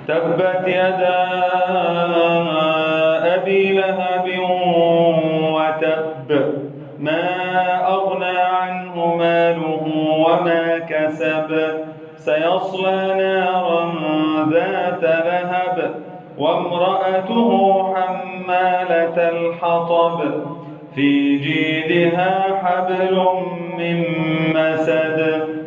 تبت يدا أبي لهب وتب ما أغنى عنه ماله وما كسب سيصلى نارا ذات لهب وامرأته حمالة الحطب في جيدها حبل من مسد